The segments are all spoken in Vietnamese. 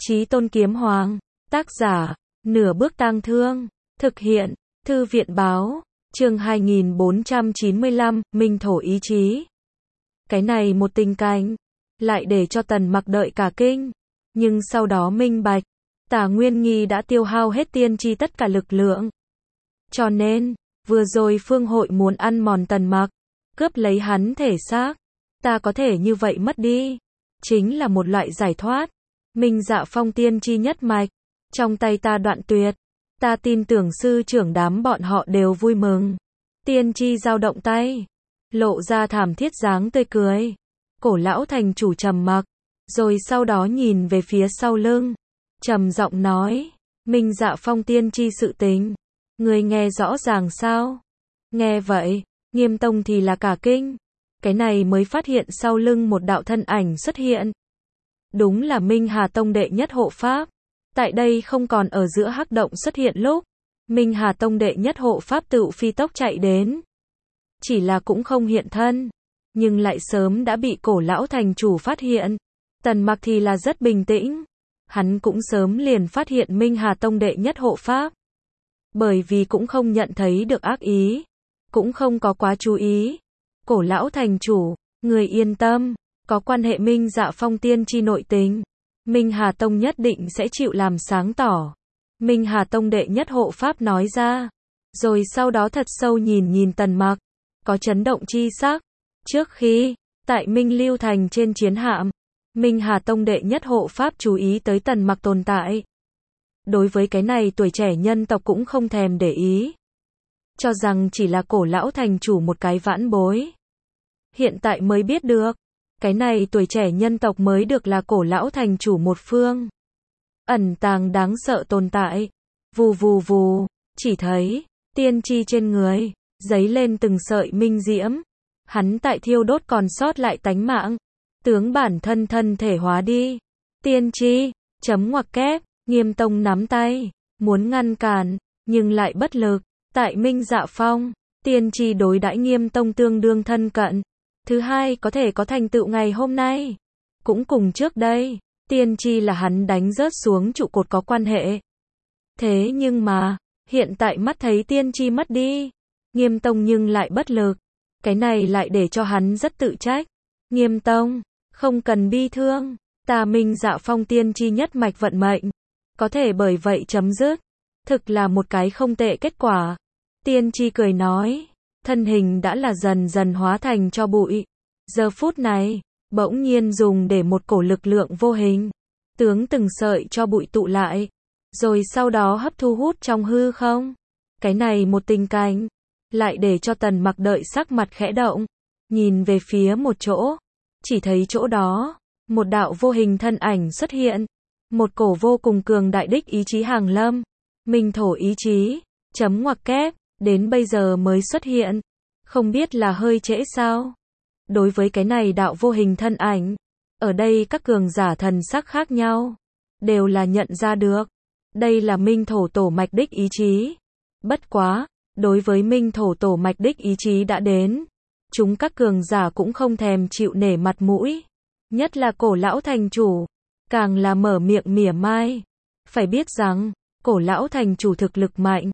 Chí Tôn Kiếm Hoàng, tác giả, Nửa Bước Tang Thương, thực hiện, Thư viện báo, chương 2495, Minh Thổ ý chí. Cái này một tình cảnh, lại để cho Tần Mặc đợi cả kinh, nhưng sau đó minh bạch, Tả Nguyên Nghi đã tiêu hao hết tiên tri tất cả lực lượng. Cho nên, vừa rồi Phương Hội muốn ăn mòn Tần Mặc, cướp lấy hắn thể xác, ta có thể như vậy mất đi, chính là một loại giải thoát. Minh Dạ Phong tiên tri nhất mạch, trong tay ta đoạn tuyệt, ta tin tưởng sư trưởng đám bọn họ đều vui mừng. Tiên tri dao động tay, lộ ra thảm thiết dáng tươi cười. Cổ lão thành chủ trầm mặc, rồi sau đó nhìn về phía sau lưng, trầm giọng nói, Minh Dạ Phong tiên tri sự tình, người nghe rõ ràng sao? Nghe vậy, Nghiêm Tông thì là cả kinh, cái này mới phát hiện sau lưng một đạo thân ảnh xuất hiện. Đúng là Minh Hà Tông đệ nhất hộ pháp. Tại đây không còn ở giữa hắc động xuất hiện lúc, Minh Hà Tông đệ nhất hộ pháp tự phi tốc chạy đến. Chỉ là cũng không hiện thân, nhưng lại sớm đã bị cổ lão thành chủ phát hiện. Tần Mặc thì là rất bình tĩnh, hắn cũng sớm liền phát hiện Minh Hà Tông đệ nhất hộ pháp. Bởi vì cũng không nhận thấy được ác ý, cũng không có quá chú ý. Cổ lão thành chủ, người yên tâm, có quan hệ Minh Dạ Phong tiên tri nội tình, Minh Hà Tông nhất định sẽ chịu làm sáng tỏ. Minh Hà Tông đệ nhất hộ pháp nói ra, rồi sau đó thật sâu nhìn nhìn Tần Mặc, có chấn động chi sắc. Trước khi, tại Minh Lưu Thành trên chiến hạm, Minh Hà Tông đệ nhất hộ pháp chú ý tới Tần Mặc tồn tại. Đối với cái này tuổi trẻ nhân tộc cũng không thèm để ý, cho rằng chỉ là cổ lão thành chủ một cái vãn bối. Hiện tại mới biết được, cái này tuổi trẻ nhân tộc mới được là cổ lão thành chủ một phương. Ẩn tàng đáng sợ tồn tại. Vù vù vù, chỉ thấy, tiên tri trên người, giấy lên từng sợi minh diễm. Hắn tại thiêu đốt còn sót lại tánh mạng. Tướng bản thân thân thể hóa đi. Tiên tri, chấm ngoặc kép, Nghiêm Tông nắm tay, muốn ngăn cản, nhưng lại bất lực. Tại Minh Dạ Phong, tiên tri đối đãi Nghiêm Tông tương đương thân cận. Thứ hai có thể có thành tựu ngày hôm nay. Cũng cùng trước đây, tiên tri là hắn đánh rớt xuống trụ cột có quan hệ. Thế nhưng mà, hiện tại mắt thấy tiên tri mất đi, Nghiêm Tông nhưng lại bất lực. Cái này lại để cho hắn rất tự trách. Nghiêm Tông, không cần bi thương, ta Minh Dạ Phong tiên tri nhất mạch vận mệnh, có thể bởi vậy chấm dứt. Thực là một cái không tệ kết quả. Tiên tri cười nói, thân hình đã là dần dần hóa thành cho bụi. Giờ phút này, bỗng nhiên dùng để một cổ lực lượng vô hình, tướng từng sợi cho bụi tụ lại, rồi sau đó hấp thu hút trong hư không. Cái này một tình cảnh, lại để cho Tần Mặc đợi sắc mặt khẽ động, nhìn về phía một chỗ, chỉ thấy chỗ đó, một đạo vô hình thân ảnh xuất hiện, một cổ vô cùng cường đại đích ý chí hàng lâm, Minh Thổ ý chí, chấm ngoặc kép, đến bây giờ mới xuất hiện, không biết là hơi trễ sao? Đối với cái này đạo vô hình thân ảnh, ở đây các cường giả thần sắc khác nhau, đều là nhận ra được, đây là Minh Thổ tổ mạch đích ý chí. Bất quá, đối với Minh Thổ tổ mạch đích ý chí đã đến, chúng các cường giả cũng không thèm chịu nể mặt mũi, nhất là cổ lão thành chủ, càng là mở miệng mỉa mai. Phải biết rằng, cổ lão thành chủ thực lực mạnh,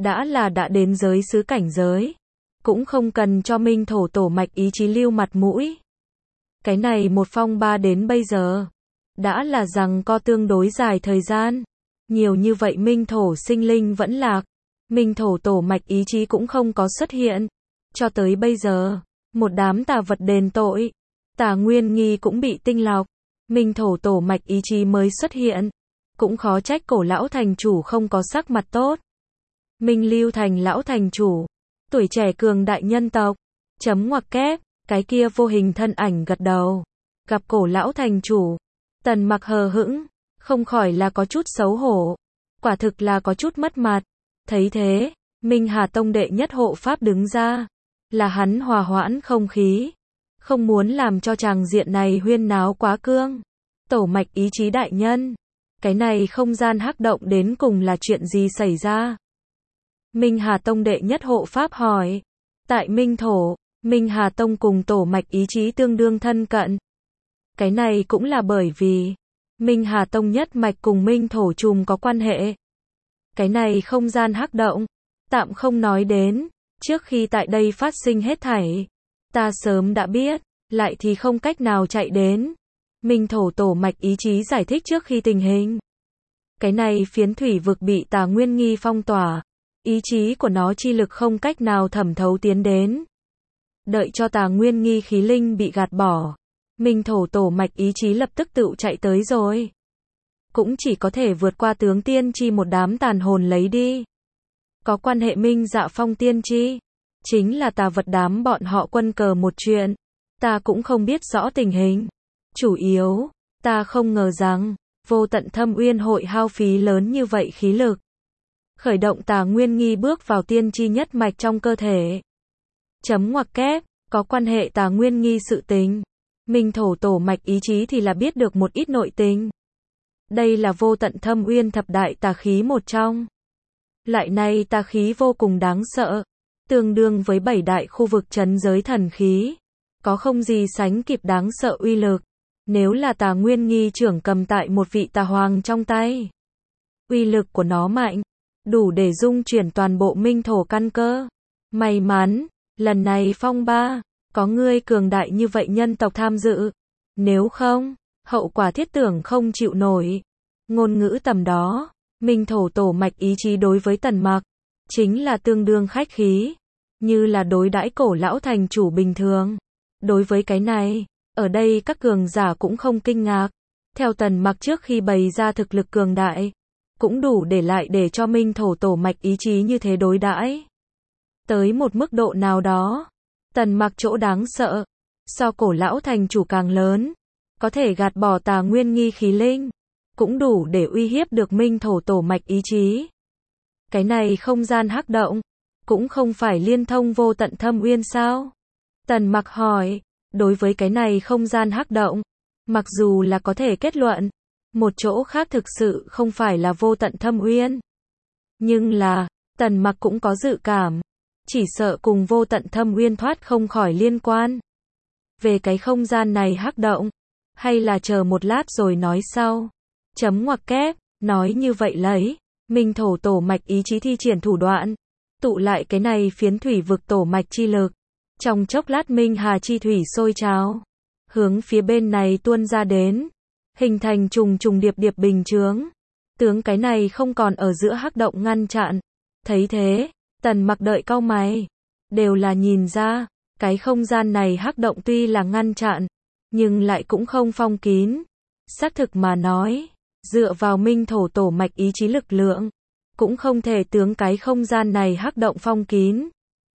đã đến giới xứ cảnh giới, cũng không cần cho Minh Thổ tổ mạch ý chí lưu mặt mũi. Cái này một phong ba đến bây giờ, đã là rằng co tương đối dài thời gian, nhiều như vậy Minh Thổ sinh linh vẫn lạc, Minh Thổ tổ mạch ý chí cũng không có xuất hiện. Cho tới bây giờ, một đám tà vật đền tội, Tả Nguyên Nghi cũng bị tinh lọc, Minh Thổ tổ mạch ý chí mới xuất hiện, cũng khó trách cổ lão thành chủ không có sắc mặt tốt. Minh Lưu Thành lão thành chủ, tuổi trẻ cường đại nhân tộc, chấm ngoặc kép, cái kia vô hình thân ảnh gật đầu, gặp cổ lão thành chủ, Tần Mặc hờ hững, không khỏi là có chút xấu hổ, quả thực là có chút mất mặt. Thấy thế, Minh Hà Tông đệ nhất hộ pháp đứng ra, là hắn hòa hoãn không khí, không muốn làm cho tràng diện này huyên náo quá cương. Tổ mạch ý chí đại nhân, cái này không gian hắc động đến cùng là chuyện gì xảy ra? Minh Hà Tông đệ nhất hộ pháp hỏi. Tại Minh Thổ, Minh Hà Tông cùng tổ mạch ý chí tương đương thân cận. Cái này cũng là bởi vì Minh Hà Tông nhất mạch cùng Minh Thổ Trùm có quan hệ. Cái này không gian hắc động, tạm không nói đến, trước khi tại đây phát sinh hết thảy, ta sớm đã biết, lại thì không cách nào chạy đến. Minh Thổ tổ mạch ý chí giải thích trước khi tình hình. Cái này phiến thủy vực bị Tà Nguyên Nghi phong tỏa, ý chí của nó chi lực không cách nào thẩm thấu tiến đến. Đợi cho Tà Nguyên Nghi khí linh bị gạt bỏ, Minh Thổ tổ mạch ý chí lập tức tự chạy tới rồi. Cũng chỉ có thể vượt qua tướng tiên tri một đám tàn hồn lấy đi. Có quan hệ Minh Dạ Phong tiên tri, chính là tà vật đám bọn họ quân cờ một chuyện. Ta cũng không biết rõ tình hình. Chủ yếu, ta không ngờ rằng, Vô Tận Thâm Uyên hội hao phí lớn như vậy khí lực. Khởi động Tà Nguyên Nghi bước vào tiên tri nhất mạch trong cơ thể. Chấm ngoặc kép, có quan hệ Tà Nguyên Nghi sự tình. Minh Thổ tổ mạch ý chí thì là biết được một ít nội tình. Đây là Vô Tận Thâm Uyên thập đại tà khí một trong. Loại này tà khí vô cùng đáng sợ, tương đương với 7 đại khu vực trấn giới thần khí, có không gì sánh kịp đáng sợ uy lực. Nếu là Tà Nguyên Nghi trưởng cầm tại một vị tà hoàng trong tay, uy lực của nó mạnh, đủ để dung chuyển toàn bộ Minh Thổ căn cơ. May mắn, lần này phong ba, có ngươi cường đại như vậy nhân tộc tham dự. Nếu không, hậu quả thiết tưởng không chịu nổi. Ngôn ngữ tầm đó, Minh Thổ tổ mạch ý chí đối với Tần Mặc, chính là tương đương khách khí, như là đối đãi cổ lão thành chủ bình thường. Đối với cái này, ở đây các cường giả cũng không kinh ngạc. Theo Tần Mặc trước khi bày ra thực lực cường đại, cũng đủ để lại để cho Minh Thổ tổ mạch ý chí như thế đối đãi. Tới một mức độ nào đó, Tần Mặc chỗ đáng sợ, so cổ lão thành chủ càng lớn, có thể gạt bỏ Tà Nguyên Nghi khí linh, cũng đủ để uy hiếp được Minh Thổ tổ mạch ý chí. Cái này không gian hắc động, cũng không phải liên thông Vô Tận Thâm Uyên sao? Tần Mặc hỏi, đối với cái này không gian hắc động, mặc dù là có thể kết luận, một chỗ khác thực sự không phải là Vô Tận Thâm Uyên. Nhưng là, Tần Mặc cũng có dự cảm, chỉ sợ cùng Vô Tận Thâm Uyên thoát không khỏi liên quan. Về cái không gian này hắc động, hay là chờ một lát rồi nói sau. Chấm ngoặc kép, nói như vậy lấy, Minh Thổ tổ mạch ý chí thi triển thủ đoạn, tụ lại cái này phiến thủy vực tổ mạch chi lực. Trong chốc lát Minh Hà chi thủy sôi trào, hướng phía bên này tuôn ra đến, hình thành trùng trùng điệp điệp bình chướng. Tướng cái này không còn ở giữa hắc động ngăn chặn. Thấy thế, Tần Mặc đợi cau mày, đều là nhìn ra, cái không gian này hắc động tuy là ngăn chặn, nhưng lại cũng không phong kín. Xác thực mà nói, dựa vào Minh Thổ tổ mạch ý chí lực lượng, cũng không thể tướng cái không gian này hắc động phong kín.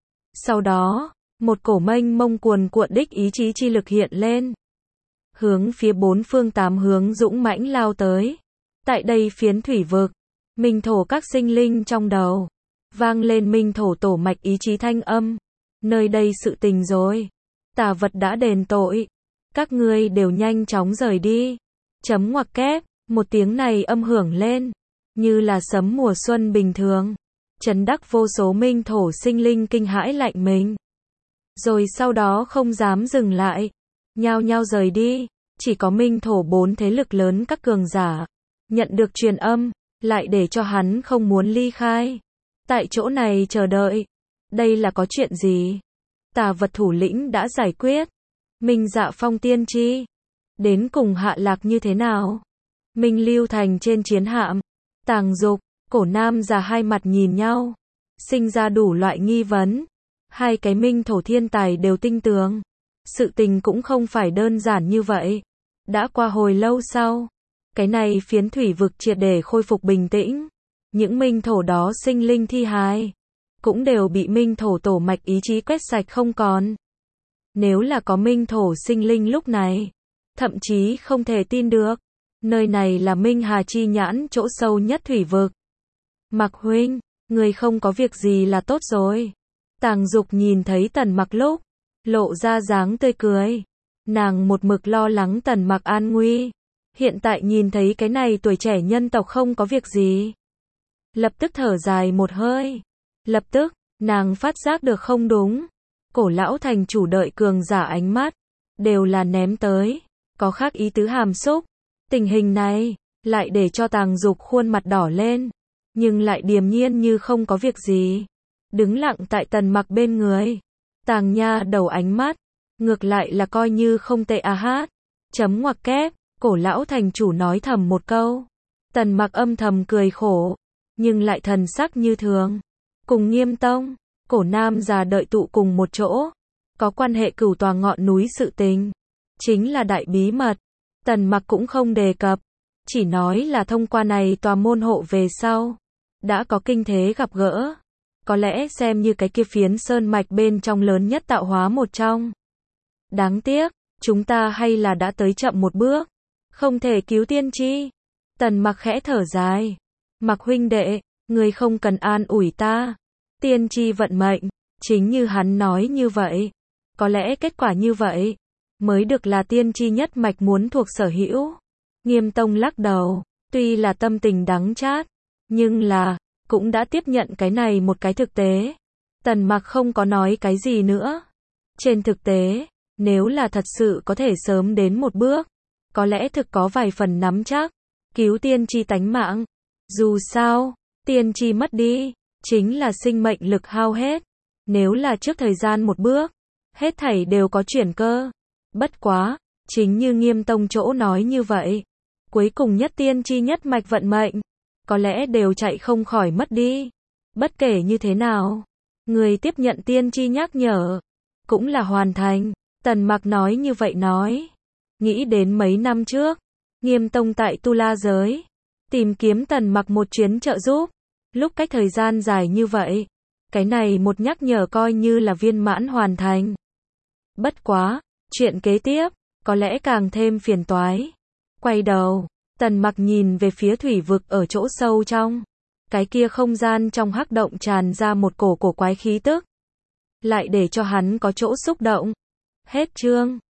Sau đó, một cổ mênh mông cuồn cuộn đích ý chí chi lực hiện lên, hướng phía bốn phương tám hướng dũng mãnh lao tới. Tại đây phiến thủy vực, Minh Thổ các sinh linh trong đầu vang lên Minh Thổ tổ mạch ý chí thanh âm. Nơi đây sự tình rồi, tà vật đã đền tội, các ngươi đều nhanh chóng rời đi. Chấm ngoặc kép, một tiếng này âm hưởng lên, như là sấm mùa xuân bình thường, chấn đắc vô số Minh Thổ sinh linh kinh hãi lạnh mình. Rồi sau đó không dám dừng lại, nhao nhao rời đi. Chỉ có Minh Thổ bốn thế lực lớn các cường giả nhận được truyền âm, lại để cho hắn không muốn ly khai. Tại chỗ này chờ đợi. Đây là có chuyện gì? Tà vật thủ lĩnh đã giải quyết. Minh Dạ Phong tiên tri đến cùng hạ lạc như thế nào? Minh Lưu Thành trên chiến hạm, Tàng Dục, Cổ Nam già hai mặt nhìn nhau, sinh ra đủ loại nghi vấn. Hai cái Minh Thổ thiên tài đều tinh tường, sự tình cũng không phải đơn giản như vậy. Đã qua hồi lâu sau, cái này phiến thủy vực triệt để khôi phục bình tĩnh. Những Minh Thổ đó sinh linh thi hài cũng đều bị Minh Thổ tổ mạch ý chí quét sạch không còn. Nếu là có Minh Thổ sinh linh lúc này, thậm chí không thể tin được, nơi này là Minh Hà chi nhãn chỗ sâu nhất thủy vực. Mặc huynh, người không có việc gì là tốt rồi. Tàng Dục nhìn thấy Tần Mặc lúc, lộ ra dáng tươi cười. Nàng một mực lo lắng Tần Mặc an nguy, hiện tại nhìn thấy cái này tuổi trẻ nhân tộc không có việc gì, lập tức thở dài một hơi. Lập tức, nàng phát giác được không đúng. Cổ lão thành chủ đợi cường giả ánh mắt, đều là ném tới, có khác ý tứ hàm xúc. Tình hình này, lại để cho Tàng Dục khuôn mặt đỏ lên, nhưng lại điềm nhiên như không có việc gì. Đứng lặng tại Tần Mặc bên người. Tàng Nha đầu ánh mắt, ngược lại là coi như không tệ à hát. Chấm ngoặc kép, Cổ lão thành chủ nói thầm một câu. Tần Mặc âm thầm cười khổ, nhưng lại thần sắc như thường. Cùng Nghiêm Tông, Cổ nam già đợi tụ cùng một chỗ, có quan hệ cửu tòa ngọn núi sự tình, chính là đại bí mật. Tần Mặc cũng không đề cập, chỉ nói là thông qua này tòa môn hộ về sau, đã có kinh thế gặp gỡ. Có lẽ xem như cái kia phiến sơn mạch bên trong lớn nhất tạo hóa một trong. Đáng tiếc, chúng ta hay là đã tới chậm một bước, không thể cứu tiên tri. Tần Mặc khẽ thở dài. Mặc huynh đệ, người không cần an ủi ta. Tiên tri vận mệnh, chính như hắn nói như vậy. Có lẽ kết quả như vậy, mới được là tiên tri nhất mạch muốn thuộc sở hữu. Nghiêm Tông lắc đầu, tuy là tâm tình đắng chát, nhưng là, cũng đã tiếp nhận cái này một cái thực tế. Tần Mặc không có nói cái gì nữa. Trên thực tế, nếu là thật sự có thể sớm đến một bước, có lẽ thực có vài phần nắm chắc, cứu tiên tri tánh mạng. Dù sao, tiên tri mất đi, chính là sinh mệnh lực hao hết. Nếu là trước thời gian một bước, hết thảy đều có chuyển cơ. Bất quá, chính như Nghiêm Tông chỗ nói như vậy, cuối cùng nhất tiên tri nhất mạch vận mệnh, có lẽ đều chạy không khỏi mất đi. Bất kể như thế nào, người tiếp nhận tiên tri nhắc nhở, cũng là hoàn thành. Tần Mặc nói như vậy nói. Nghĩ đến mấy năm trước, Nghiêm Tông tại Tu La giới, tìm kiếm Tần Mặc một chuyến trợ giúp. Lúc cách thời gian dài như vậy, cái này một nhắc nhở coi như là viên mãn hoàn thành. Bất quá, chuyện kế tiếp, có lẽ càng thêm phiền toái. Quay đầu, Tần Mặc nhìn về phía thủy vực ở chỗ sâu trong. Cái kia không gian trong hắc động tràn ra một cổ quái khí tức, lại để cho hắn có chỗ xúc động. Hết chương.